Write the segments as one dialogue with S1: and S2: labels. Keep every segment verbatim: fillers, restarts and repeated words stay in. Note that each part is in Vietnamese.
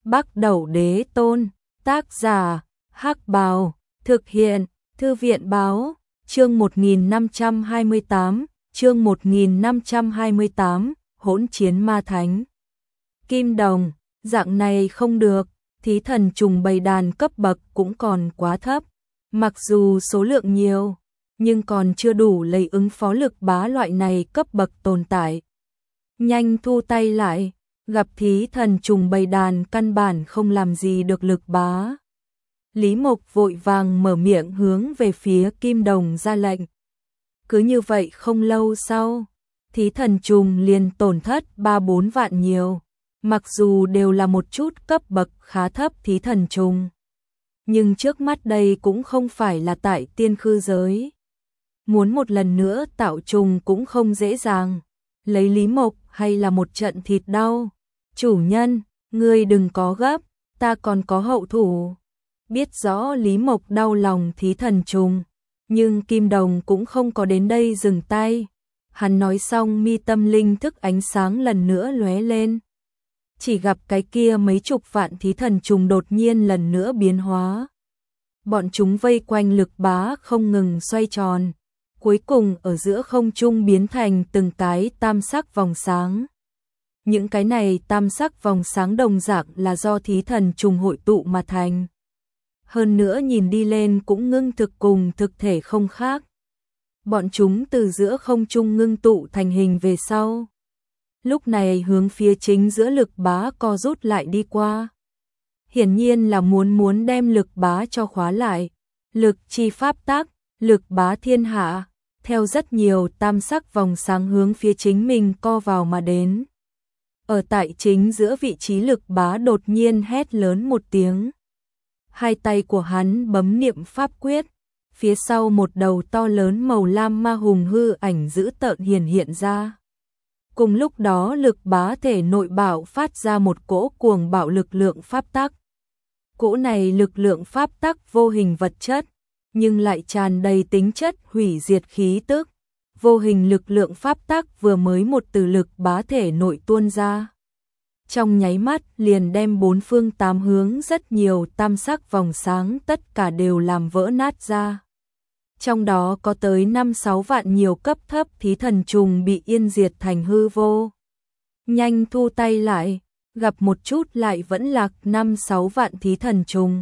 S1: Bắc Đẩu Đế Tôn, tác giả, Hắc Bào, thực hiện, Thư viện Báo, chương một nghìn năm trăm hai mươi tám, chương một nghìn năm trăm hai mươi tám, hỗn chiến ma thánh. Kim Đồng, dạng này không được, thí thần trùng bầy đàn cấp bậc cũng còn quá thấp, mặc dù số lượng nhiều, nhưng còn chưa đủ lấy ứng phó lực bá loại này cấp bậc tồn tại. Nhanh thu tay lại, gặp thí thần trùng bầy đàn căn bản không làm gì được lực bá. Lý Mộc vội vàng mở miệng hướng về phía Kim Đồng ra lệnh. Cứ như vậy không lâu sau, thí thần trùng liền tổn thất ba bốn vạn nhiều, mặc dù đều là một chút cấp bậc khá thấp thí thần trùng. Nhưng trước mắt đây cũng không phải là tại tiên khư giới. Muốn một lần nữa tạo trùng cũng không dễ dàng, lấy Lý Mộc hay là một trận thịt đau. Chủ nhân, ngươi đừng có gấp, ta còn có hậu thủ. Biết rõ Lý Mộc đau lòng thí thần trùng, nhưng Kim Đồng cũng không có đến đây dừng tay. Hắn nói xong mi tâm linh thức ánh sáng lần nữa lóe lên. Chỉ gặp cái kia mấy chục vạn thí thần trùng đột nhiên lần nữa biến hóa. Bọn chúng vây quanh lực bá không ngừng xoay tròn, cuối cùng ở giữa không trung biến thành từng cái tam sắc vòng sáng. Những cái này tam sắc vòng sáng đồng dạng là do thí thần trùng hội tụ mà thành. Hơn nữa nhìn đi lên cũng ngưng thực cùng thực thể không khác. Bọn chúng từ giữa không trung ngưng tụ thành hình về sau. Lúc này hướng phía chính giữa lực bá co rút lại đi qua. Hiển nhiên là muốn muốn đem lực bá cho khóa lại. Lực chi pháp tác, lực bá thiên hạ, theo rất nhiều tam sắc vòng sáng hướng phía chính mình co vào mà đến. Ở tại chính giữa vị trí lực bá đột nhiên hét lớn một tiếng. Hai tay của hắn bấm niệm pháp quyết, phía sau một đầu to lớn màu lam ma hùng hư ảnh dữ tợn hiển hiện ra. Cùng lúc đó lực bá thể nội bạo phát ra một cỗ cuồng bạo lực lượng pháp tắc. Cỗ này lực lượng pháp tắc vô hình vật chất, nhưng lại tràn đầy tính chất hủy diệt khí tức. Vô hình lực lượng pháp tắc vừa mới một từ lực bá thể nội tuôn ra. Trong nháy mắt liền đem bốn phương tám hướng rất nhiều tam sắc vòng sáng tất cả đều làm vỡ nát ra. Trong đó có tới năm sáu vạn nhiều cấp thấp thí thần trùng bị yên diệt thành hư vô. Nhanh thu tay lại, gặp một chút lại vẫn lạc năm sáu vạn thí thần trùng.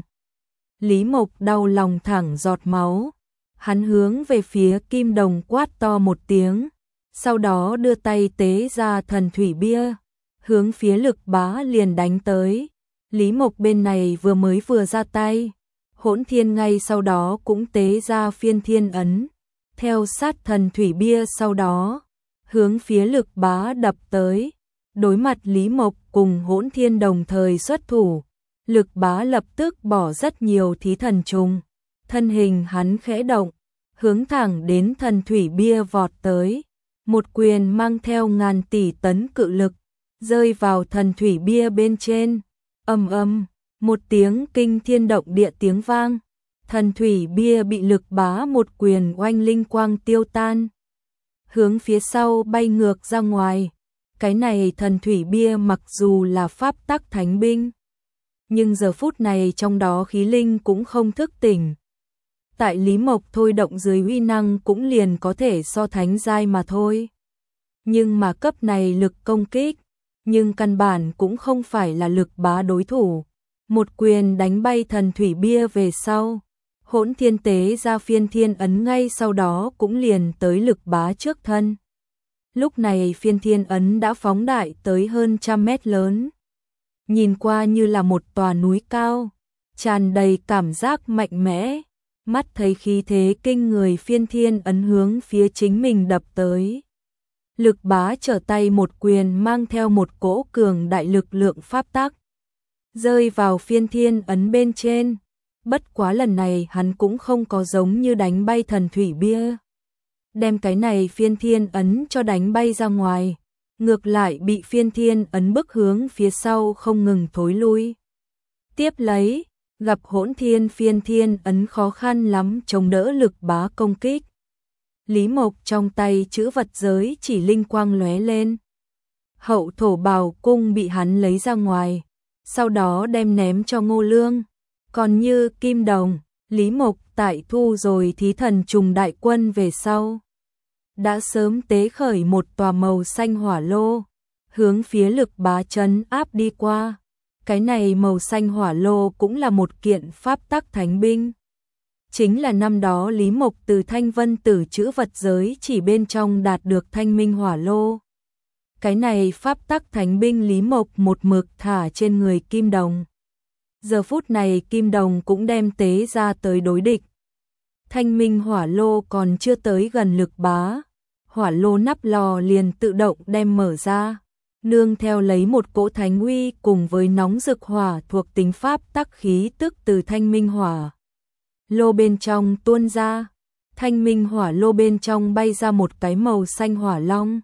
S1: Lý Mộc đau lòng thẳng giọt máu. Hắn hướng về phía Kim Đồng quát to một tiếng, sau đó đưa tay tế ra thần thủy bia, hướng phía lực bá liền đánh tới. Lý Mộc bên này vừa mới vừa ra tay, Hỗn Thiên ngay sau đó cũng tế ra phiên thiên ấn, theo sát thần thủy bia sau đó, hướng phía lực bá đập tới. Đối mặt Lý Mộc cùng Hỗn Thiên đồng thời xuất thủ, lực bá lập tức bỏ rất nhiều thí thần trùng. Thân hình hắn khẽ động, hướng thẳng đến thần thủy bia vọt tới. Một quyền mang theo ngàn tỷ tấn cự lực, rơi vào thần thủy bia bên trên. Ầm ầm, một tiếng kinh thiên động địa tiếng vang. Thần thủy bia bị lực bá một quyền oanh linh quang tiêu tan, hướng phía sau bay ngược ra ngoài. Cái này thần thủy bia mặc dù là pháp tắc thánh binh, nhưng giờ phút này trong đó khí linh cũng không thức tỉnh. Tại Lý Mộc thôi động dưới uy năng cũng liền có thể so thánh giai mà thôi. Nhưng mà cấp này lực công kích, nhưng căn bản cũng không phải là lực bá đối thủ. Một quyền đánh bay thần thủy bia về sau, Hỗn Thiên tế ra phiên thiên ấn ngay sau đó cũng liền tới lực bá trước thân. Lúc này phiên thiên ấn đã phóng đại tới hơn trăm mét lớn. Nhìn qua như là một tòa núi cao, tràn đầy cảm giác mạnh mẽ. Mắt thấy khí thế kinh người phiên thiên ấn hướng phía chính mình đập tới. Lực bá trở tay một quyền mang theo một cỗ cường đại lực lượng pháp tắc, rơi vào phiên thiên ấn bên trên. Bất quá lần này hắn cũng không có giống như đánh bay thần thủy bia, đem cái này phiên thiên ấn cho đánh bay ra ngoài, ngược lại bị phiên thiên ấn bức hướng phía sau không ngừng thối lui. Tiếp lấy, gặp Hỗn Thiên phiên thiên ấn khó khăn lắm chống đỡ lực bá công kích. Lý Mộc trong tay chữ vật giới chỉ linh quang lóe lên. Hậu thổ bào cung bị hắn lấy ra ngoài, sau đó đem ném cho Ngô Lương. Còn như Kim Đồng, Lý Mộc tại thu rồi thí thần trùng đại quân về sau, đã sớm tế khởi một tòa màu xanh hỏa lô, hướng phía Lực Bá trấn áp đi qua. Cái này màu xanh hỏa lô cũng là một kiện pháp tắc thánh binh. Chính là năm đó Lý Mộc từ Thanh Vân Tử chữ vật giới chỉ bên trong đạt được thanh minh hỏa lô. Cái này pháp tắc thánh binh Lý Mộc một mực thả trên người Kim Đồng. Giờ phút này Kim Đồng cũng đem tế ra tới đối địch. Thanh minh hỏa lô còn chưa tới gần Lực Bá, hỏa lô nắp lò liền tự động đem mở ra, nương theo lấy một cỗ thánh uy cùng với nóng rực hỏa thuộc tính pháp tắc khí tức từ thanh minh hỏa lô bên trong tuôn ra. Thanh minh hỏa lô bên trong bay ra một cái màu xanh hỏa long,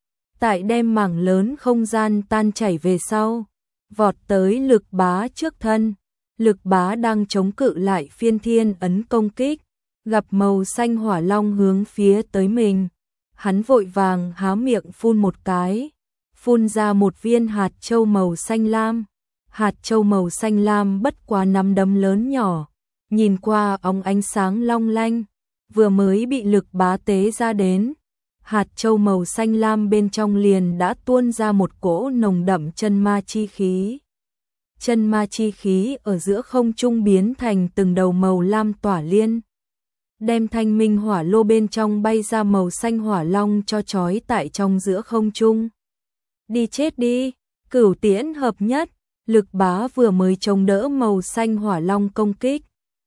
S1: tại đem mảng lớn không gian tan chảy về sau, vọt tới Lực Bá trước thân. Lực Bá đang chống cự lại phiên thiên ấn công kích, gặp màu xanh hỏa long hướng phía tới mình, hắn vội vàng há miệng phun một cái, phun ra một viên hạt châu màu xanh lam. Hạt châu màu xanh lam bất quá nắm đấm lớn nhỏ, nhìn qua óng ánh sáng long lanh, vừa mới bị Lực Bá tế ra đến, hạt châu màu xanh lam bên trong liền đã tuôn ra một cỗ nồng đậm chân ma chi khí. Chân ma chi khí ở giữa không trung biến thành từng đầu màu lam tỏa liên, đem thanh minh hỏa lô bên trong bay ra màu xanh hỏa long cho trói tại trong giữa không trung. Đi chết đi, cửu tiễn hợp nhất. Lực Bá vừa mới chống đỡ màu xanh hỏa long công kích,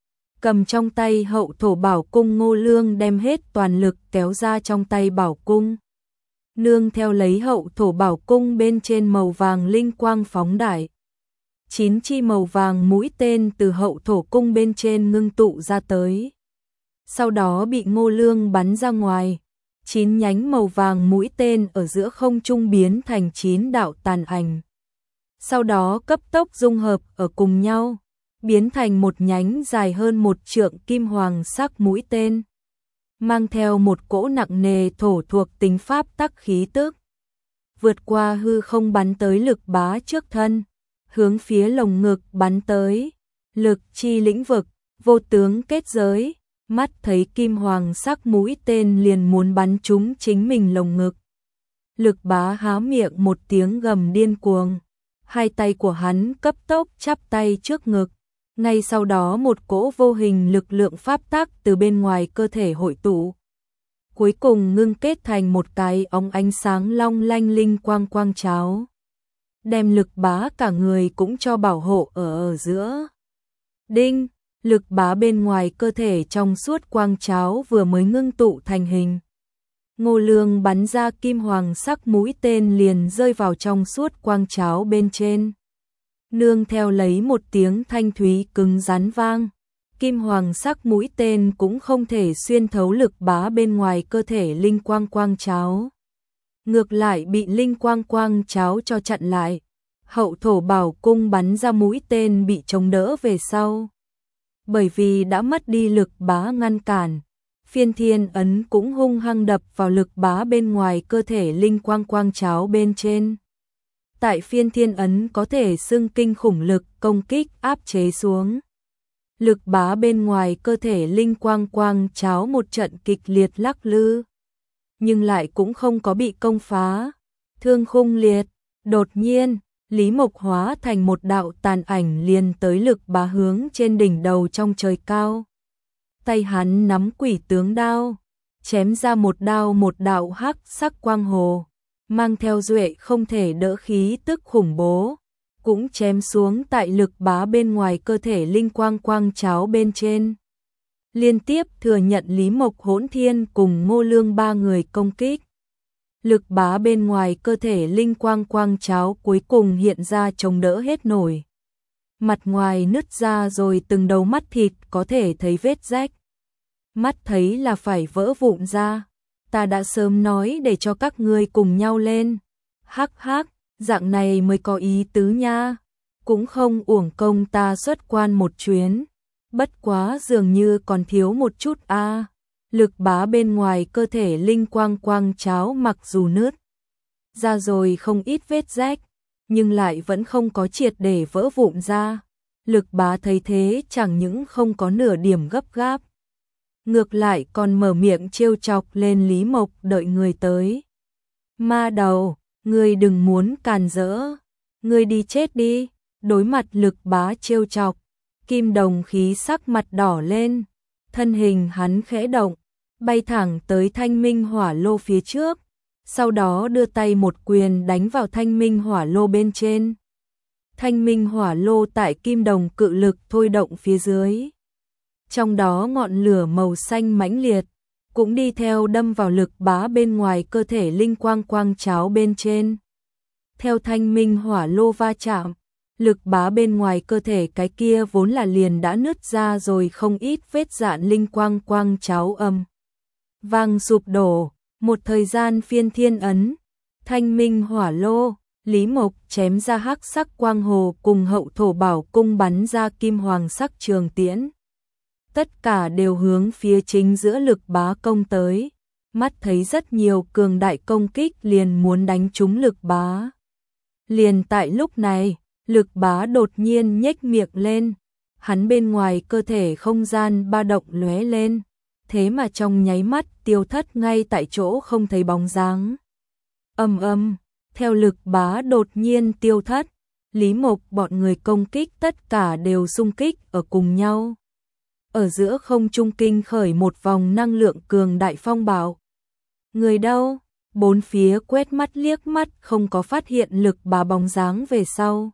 S1: cầm trong tay hậu thổ bảo cung Ngô Lương đem hết toàn lực kéo ra trong tay bảo cung, nương theo lấy hậu thổ bảo cung bên trên màu vàng linh quang phóng đại. Chín chi màu vàng mũi tên từ hậu thổ cung bên trên ngưng tụ ra tới, sau đó bị Ngô Lương bắn ra ngoài. Chín nhánh màu vàng mũi tên ở giữa không trung biến thành chín đạo tàn ảnh, sau đó cấp tốc dung hợp ở cùng nhau, biến thành một nhánh dài hơn một trượng kim hoàng sắc mũi tên, mang theo một cỗ nặng nề thổ thuộc tính pháp tắc khí tức, vượt qua hư không bắn tới Lực Bá trước thân, hướng phía lồng ngực bắn tới. Lực chi lĩnh vực, vô tướng kết giới, mắt thấy kim hoàng sắc mũi tên liền muốn bắn trúng chính mình lồng ngực. Lực Bá há miệng một tiếng gầm điên cuồng, hai tay của hắn cấp tốc chắp tay trước ngực, ngay sau đó một cỗ vô hình lực lượng pháp tắc từ bên ngoài cơ thể hội tụ, cuối cùng ngưng kết thành một cái óng ánh sáng long lanh linh quang quang cháo, đem Lực Bá cả người cũng cho bảo hộ ở ở giữa. Đinh, Lực Bá bên ngoài cơ thể trong suốt quang cháo vừa mới ngưng tụ thành hình. Ngô Lương bắn ra kim hoàng sắc mũi tên liền rơi vào trong suốt quang cháo bên trên, nương theo lấy một tiếng thanh thúy cứng rắn vang, kim hoàng sắc mũi tên cũng không thể xuyên thấu Lực Bá bên ngoài cơ thể linh quang quang cháo, ngược lại bị linh quang quang cháo cho chặn lại. Hậu thổ bảo cung bắn ra mũi tên bị chống đỡ về sau, bởi vì đã mất đi Lực Bá ngăn cản, phiên thiên ấn cũng hung hăng đập vào Lực Bá bên ngoài cơ thể linh quang quang cháo bên trên. Tại phiên thiên ấn có thể xưng kinh khủng lực công kích áp chế xuống, Lực Bá bên ngoài cơ thể linh quang quang cháo một trận kịch liệt lắc lư, nhưng lại cũng không có bị công phá. Thương khung liệt, đột nhiên Lý Mộc hóa thành một đạo tàn ảnh liền tới Lực Bá hướng trên đỉnh đầu trong trời cao. Tay hắn nắm quỷ tướng đao, chém ra một đao một đạo hắc sắc quang hồ, mang theo duệ không thể đỡ khí tức khủng bố, cũng chém xuống tại Lực Bá bên ngoài cơ thể linh quang quang cháo bên trên. Liên tiếp thừa nhận Lý Mộc Hỗn Thiên cùng Ngô Lương ba người công kích. Lực Bá bên ngoài cơ thể linh quang quang cháo cuối cùng hiện ra chống đỡ hết nổi. Mặt ngoài nứt ra rồi từng đầu mắt thịt có thể thấy vết rách. Mắt thấy là phải vỡ vụn ra. Ta đã sớm nói để cho các ngươi cùng nhau lên. Hắc hắc, dạng này mới có ý tứ nha. Cũng không uổng công ta xuất quan một chuyến. Bất quá dường như còn thiếu một chút a. À. Lực Bá bên ngoài cơ thể linh quang quang cháo mặc dù nứt ra rồi không ít vết rách, nhưng lại vẫn không có triệt để vỡ vụn ra. Lực Bá thấy thế chẳng những không có nửa điểm gấp gáp, ngược lại còn mở miệng trêu chọc lên Lý Mộc đợi người tới. Ma đầu, ngươi đừng muốn càn rỡ, ngươi đi chết đi. Đối mặt Lực Bá trêu chọc, Kim Đồng khí sắc mặt đỏ lên, thân hình hắn khẽ động, bay thẳng tới Thanh Minh Hỏa Lô phía trước, sau đó đưa tay một quyền đánh vào Thanh Minh Hỏa Lô bên trên. Thanh Minh Hỏa Lô tại Kim Đồng cự lực thôi động phía dưới, trong đó ngọn lửa màu xanh mãnh liệt cũng đi theo đâm vào Lực Bá bên ngoài cơ thể linh quang quang cháo bên trên. Theo Thanh Minh Hỏa Lô va chạm, Lực Bá bên ngoài cơ thể cái kia vốn là liền đã nứt ra rồi không ít vết dạn linh quang quang cháo âm vang sụp đổ. Một thời gian phiên thiên ấn, Thanh Minh Hỏa Lô, Lý Mộc chém ra hắc sắc quang hồ cùng hậu thổ bảo cung bắn ra kim hoàng sắc trường tiễn. Tất cả đều hướng phía chính giữa Lực Bá công tới, mắt thấy rất nhiều cường đại công kích liền muốn đánh trúng Lực Bá. Liền tại lúc này, Lực Bá đột nhiên nhếch miệng lên, hắn bên ngoài cơ thể không gian ba động lóe lên, thế mà trong nháy mắt tiêu thất ngay tại chỗ không thấy bóng dáng. Ầm ầm, theo Lực Bá đột nhiên tiêu thất, Lý Mộc bọn người công kích tất cả đều xung kích ở cùng nhau. Ở giữa không trung kinh khởi một vòng năng lượng cường đại phong bạo. Người đâu? Bốn phía quét mắt liếc mắt không có phát hiện Lực Bá bóng dáng về sau.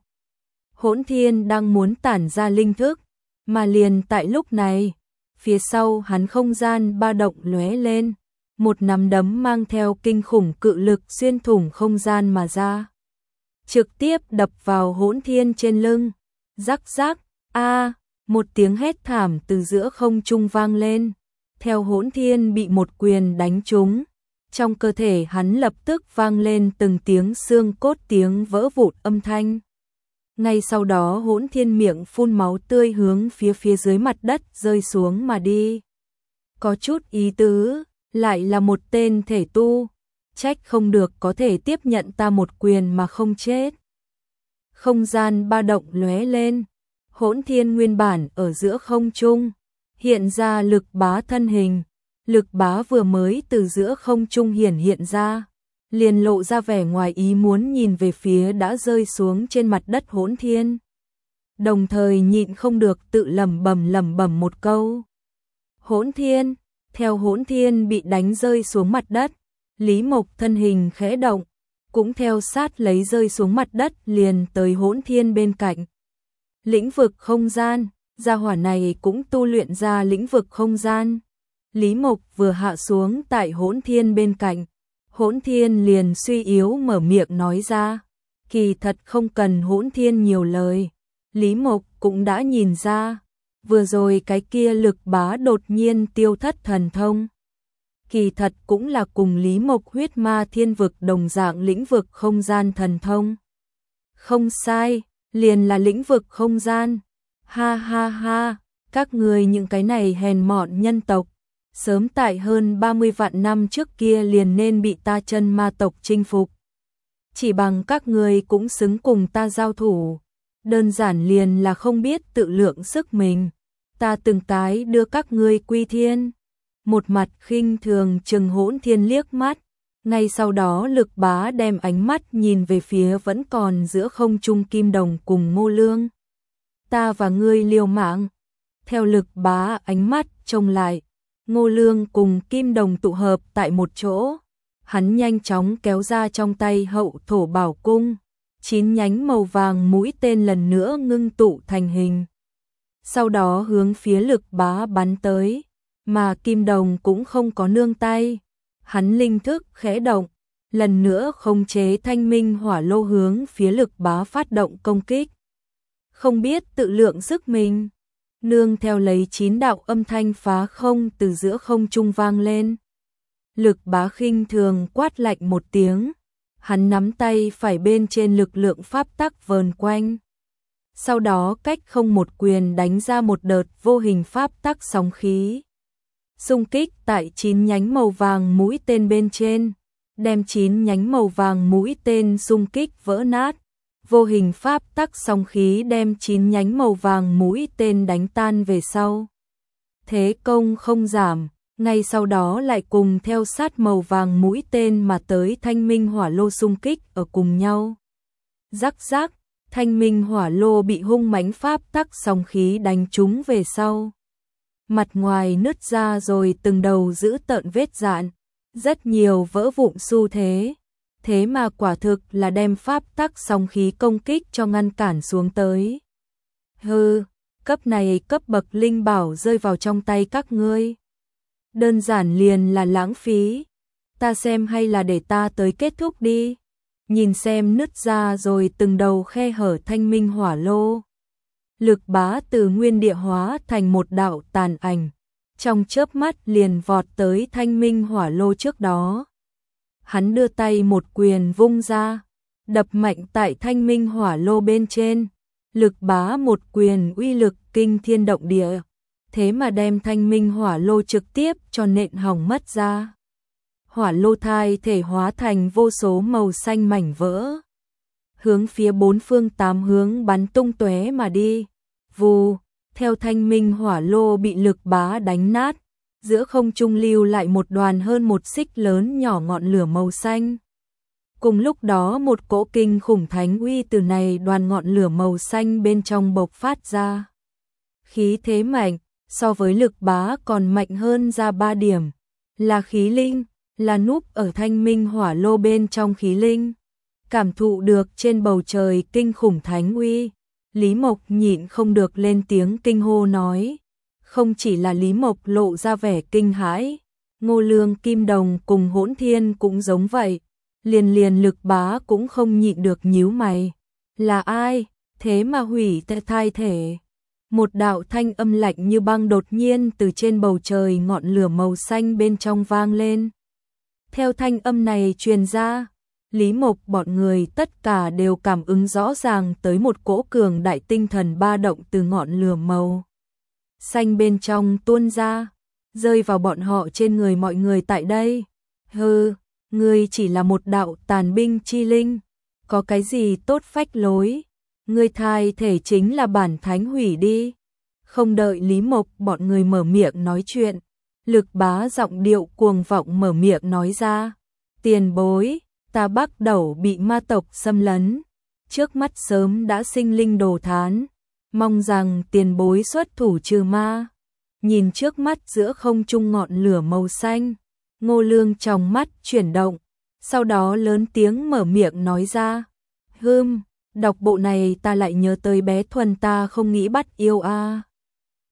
S1: Hỗn Thiên đang muốn tản ra linh thức, mà liền tại lúc này, phía sau hắn không gian ba động lóe lên, một nắm đấm mang theo kinh khủng cự lực xuyên thủng không gian mà ra, trực tiếp đập vào Hỗn Thiên trên lưng. Rắc rắc, a, một tiếng hét thảm từ giữa không trung vang lên, theo Hỗn Thiên bị một quyền đánh trúng, trong cơ thể hắn lập tức vang lên từng tiếng xương cốt tiếng vỡ vụn âm thanh. Ngay sau đó Hỗn Thiên miệng phun máu tươi hướng phía phía dưới mặt đất rơi xuống mà đi. Có chút ý tứ, lại là một tên thể tu, trách không được có thể tiếp nhận ta một quyền mà không chết. Không gian ba động lóe lên, Hỗn Thiên nguyên bản ở giữa không trung, hiện ra Lực Bá thân hình. Lực Bá vừa mới từ giữa không trung hiển hiện ra, liền lộ ra vẻ ngoài ý muốn nhìn về phía đã rơi xuống trên mặt đất Hỗn Thiên. Đồng thời nhịn không được tự lẩm bẩm lẩm bẩm một câu. Hỗn Thiên, theo Hỗn Thiên bị đánh rơi xuống mặt đất, Lý Mộc thân hình khẽ động, cũng theo sát lấy rơi xuống mặt đất liền tới Hỗn Thiên bên cạnh. Lĩnh vực không gian, gia hỏa này cũng tu luyện ra lĩnh vực không gian. Lý Mộc vừa hạ xuống tại Hỗn Thiên bên cạnh, Hỗn Thiên liền suy yếu mở miệng nói ra, kỳ thật không cần Hỗn Thiên nhiều lời, Lý Mộc cũng đã nhìn ra, vừa rồi cái kia Lực Bá đột nhiên tiêu thất thần thông. Kỳ thật cũng là cùng Lý Mộc huyết ma thiên vực đồng dạng lĩnh vực không gian thần thông. Không sai, liền là lĩnh vực không gian. Ha ha ha, các người những cái này hèn mọn nhân tộc, sớm tại hơn ba mươi vạn năm trước kia liền nên bị ta chân ma tộc chinh phục. Chỉ bằng các người cũng xứng cùng ta giao thủ, đơn giản liền là không biết tự lượng sức mình. Ta từng cái đưa các ngươi quy thiên. Một mặt khinh thường trừng Hỗn Thiên liếc mắt, ngay sau đó Lực Bá đem ánh mắt nhìn về phía vẫn còn giữa không trung Kim Đồng cùng Ngô Lương. Ta và ngươi liều mạng. Theo Lực Bá ánh mắt trông lại, Ngô Lương cùng Kim Đồng tụ hợp tại một chỗ, hắn nhanh chóng kéo ra trong tay hậu thổ bảo cung, chín nhánh màu vàng mũi tên lần nữa ngưng tụ thành hình. Sau đó hướng phía Lực Bá bắn tới, mà Kim Đồng cũng không có nương tay, hắn linh thức khẽ động, lần nữa khống chế Thanh Minh Hỏa Lô hướng phía Lực Bá phát động công kích. Không biết tự lượng sức mình, nương theo lấy chín đạo âm thanh phá không từ giữa không trung vang lên. Lực Bá khinh thường quát lạnh một tiếng, hắn nắm tay phải bên trên lực lượng pháp tắc vờn quanh. Sau đó cách không một quyền đánh ra một đợt vô hình pháp tắc sóng khí. Xung kích tại chín nhánh màu vàng mũi tên bên trên, đem chín nhánh màu vàng mũi tên xung kích vỡ nát, vô hình pháp tắc song khí đem chín nhánh màu vàng mũi tên đánh tan về sau. Thế công không giảm, ngay sau đó lại cùng theo sát màu vàng mũi tên mà tới thanh minh hỏa lô xung kích ở cùng nhau. Rắc rắc, thanh minh hỏa lô bị hung mãnh pháp tắc song khí đánh trúng về sau. Mặt ngoài nứt ra rồi từng đầu giữ tợn vết dạn, rất nhiều vỡ vụn xu thế. Thế mà quả thực là đem pháp tắc song khí công kích cho ngăn cản xuống tới. Hừ, cấp này cấp bậc linh bảo rơi vào trong tay các ngươi. Đơn giản liền là lãng phí. Ta xem hay là để ta tới kết thúc đi. Nhìn xem nứt ra rồi từng đầu khe hở thanh minh hỏa lô. Lực Bá từ nguyên địa hóa thành một đạo tàn ảnh. Trong chớp mắt liền vọt tới thanh minh hỏa lô trước đó. Hắn đưa tay một quyền vung ra, đập mạnh tại thanh minh hỏa lô bên trên. Lực Bá một quyền uy lực kinh thiên động địa, thế mà đem thanh minh hỏa lô trực tiếp cho nện hỏng mất ra. Hỏa lô thai thể hóa thành vô số màu xanh mảnh vỡ, hướng phía bốn phương tám hướng bắn tung tóe mà đi. Vù, theo thanh minh hỏa lô bị Lực Bá đánh nát, giữa không trung lưu lại một đoàn hơn một xích lớn nhỏ ngọn lửa màu xanh. Cùng lúc đó một cỗ kinh khủng thánh uy từ này đoàn ngọn lửa màu xanh bên trong bộc phát ra. Khí thế mạnh, so với Lực Bá còn mạnh hơn ra ba điểm. Là khí linh, là núp ở thanh minh hỏa lô bên trong khí linh. Cảm thụ được trên bầu trời kinh khủng thánh uy, Lý Mộc nhịn không được lên tiếng kinh hô nói. Không chỉ là Lý Mộc lộ ra vẻ kinh hãi, Ngô Lương Kim Đồng cùng Hỗn Thiên cũng giống vậy. Liền liền Lực Bá cũng không nhịn được nhíu mày. Là ai, thế mà hủy thai thể? Một đạo thanh âm lạnh như băng đột nhiên từ trên bầu trời ngọn lửa màu xanh bên trong vang lên. Theo thanh âm này truyền ra, Lý Mộc bọn người tất cả đều cảm ứng rõ ràng tới một cỗ cường đại tinh thần ba động từ ngọn lửa màu xanh bên trong tuôn ra, rơi vào bọn họ trên người mọi người tại đây. Hừ, ngươi chỉ là một đạo tàn binh chi linh, có cái gì tốt phách lối, ngươi thai thể chính là bản thánh hủy đi. Không đợi Lý Mộc bọn người mở miệng nói chuyện, Lực Bá giọng điệu cuồng vọng mở miệng nói ra. Tiền bối, ta Bắc Đẩu bị ma tộc xâm lấn, trước mắt sớm đã sinh linh đồ thán, mong rằng tiền bối xuất thủ trừ ma. Nhìn trước mắt giữa không trung ngọn lửa màu xanh, Ngô Lương trong mắt chuyển động, sau đó lớn tiếng mở miệng nói ra. Hừm, đọc bộ này ta lại nhớ tới bé Thuần ta không nghĩ bắt yêu a. À.